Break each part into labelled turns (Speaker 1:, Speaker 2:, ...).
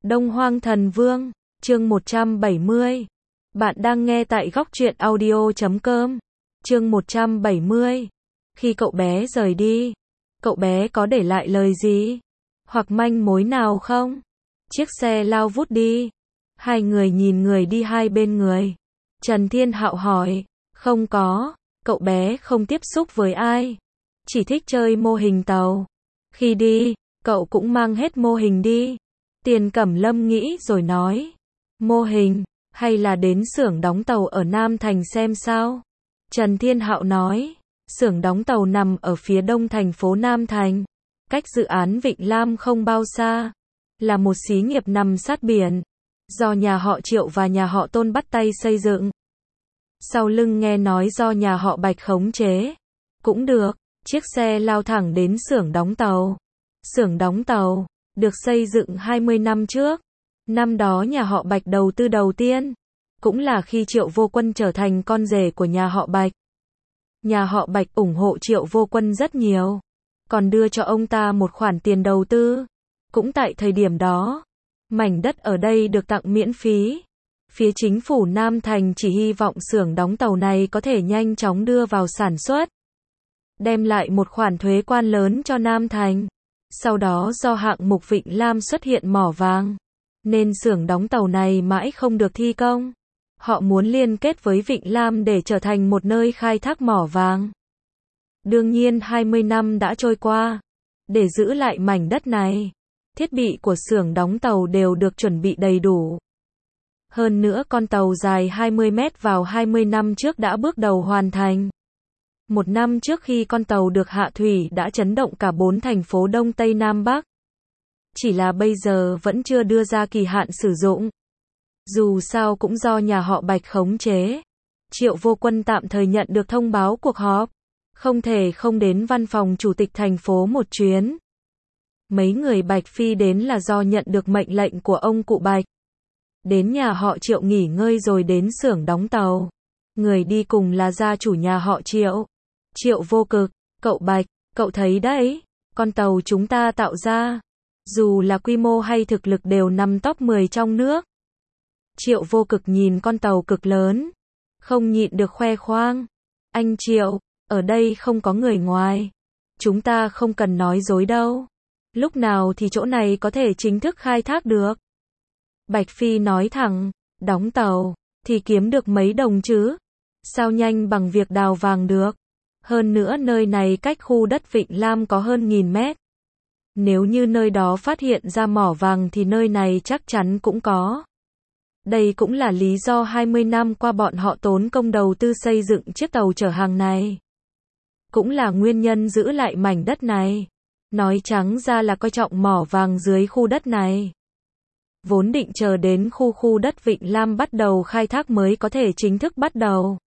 Speaker 1: Đông Hoang Thần Vương, chương 170. Bạn đang nghe tại góc truyện audio.com. Chương 170. Khi cậu bé rời đi, cậu bé có để lại lời gì? Hoặc manh mối nào không? Chiếc xe lao vút đi. Hai người nhìn người đi hai bên người. Trần Thiên Hạo hỏi, không có, cậu bé không tiếp xúc với ai. Chỉ thích chơi mô hình tàu. Khi đi, cậu cũng mang hết mô hình đi. Tiền Cẩm Lâm nghĩ rồi nói, mô hình, hay là đến xưởng đóng tàu ở Nam Thành xem sao? Trần Thiên Hạo nói, xưởng đóng tàu nằm ở phía đông thành phố Nam Thành, cách dự án Vịnh Lam không bao xa, là một xí nghiệp nằm sát biển, do nhà họ Triệu và nhà họ Tôn bắt tay xây dựng. Sau lưng nghe nói do nhà họ Bạch khống chế. Cũng được, chiếc xe lao thẳng đến xưởng đóng tàu. Xưởng đóng tàu được xây dựng 20 năm trước. Năm đó nhà họ Bạch đầu tư đầu tiên, cũng là khi Triệu Vô Quân trở thành con rể của nhà họ Bạch. Nhà họ Bạch ủng hộ Triệu Vô Quân rất nhiều, còn đưa cho ông ta một khoản tiền đầu tư. Cũng tại thời điểm đó, mảnh đất ở đây được tặng miễn phí. Phía chính phủ Nam Thành chỉ hy vọng xưởng đóng tàu này có thể nhanh chóng đưa vào sản xuất, đem lại một khoản thuế quan lớn cho Nam Thành. Sau đó do hạng mục Vịnh Lam xuất hiện mỏ vàng, nên xưởng đóng tàu này mãi không được thi công. Họ muốn liên kết với Vịnh Lam để trở thành một nơi khai thác mỏ vàng. Đương nhiên 20 năm đã trôi qua. Để giữ lại mảnh đất này, thiết bị của xưởng đóng tàu đều được chuẩn bị đầy đủ. Hơn nữa con tàu dài 20 mét vào 20 năm trước đã bước đầu hoàn thành. Một năm trước khi con tàu được hạ thủy đã chấn động cả 4 thành phố Đông Tây Nam Bắc. Chỉ là bây giờ vẫn chưa đưa ra kỳ hạn sử dụng. Dù sao cũng do nhà họ Bạch khống chế. Triệu Vô Quân tạm thời nhận được thông báo cuộc họp, không thể không đến văn phòng chủ tịch thành phố một chuyến. Mấy người Bạch Phi đến là do nhận được mệnh lệnh của ông cụ Bạch. Đến nhà họ Triệu nghỉ ngơi rồi đến xưởng đóng tàu. Người đi cùng là gia chủ nhà họ Triệu, Triệu Vô Cực. Cậu Bạch, cậu thấy đấy, con tàu chúng ta tạo ra, dù là quy mô hay thực lực đều nằm top 10 trong nước. Triệu Vô Cực nhìn con tàu cực lớn, không nhịn được khoe khoang. Anh Triệu, ở đây không có người ngoài. Chúng ta không cần nói dối đâu. Lúc nào thì chỗ này có thể chính thức khai thác được? Bạch Phi nói thẳng, đóng tàu, thì kiếm được mấy đồng chứ? Sao nhanh bằng việc đào vàng được? Hơn nữa nơi này cách khu đất Vịnh Lam có hơn 1000 mét. Nếu như nơi đó phát hiện ra mỏ vàng thì nơi này chắc chắn cũng có. Đây cũng là lý do 20 năm qua bọn họ tốn công đầu tư xây dựng chiếc tàu chở hàng này. Cũng là nguyên nhân giữ lại mảnh đất này. Nói trắng ra là coi trọng mỏ vàng dưới khu đất này. Vốn định chờ đến khu đất Vịnh Lam bắt đầu khai thác mới có thể chính thức bắt đầu.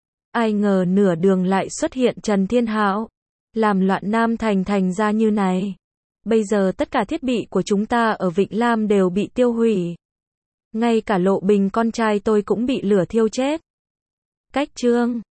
Speaker 1: Ai ngờ nửa đường lại xuất hiện Trần Thiên Hạo, làm loạn Nam Thành thành ra như này. Bây giờ tất cả thiết bị của chúng ta ở Vịnh Lam đều bị tiêu hủy. Ngay cả Lộ Bình con trai tôi cũng bị lửa thiêu chết. Cách chương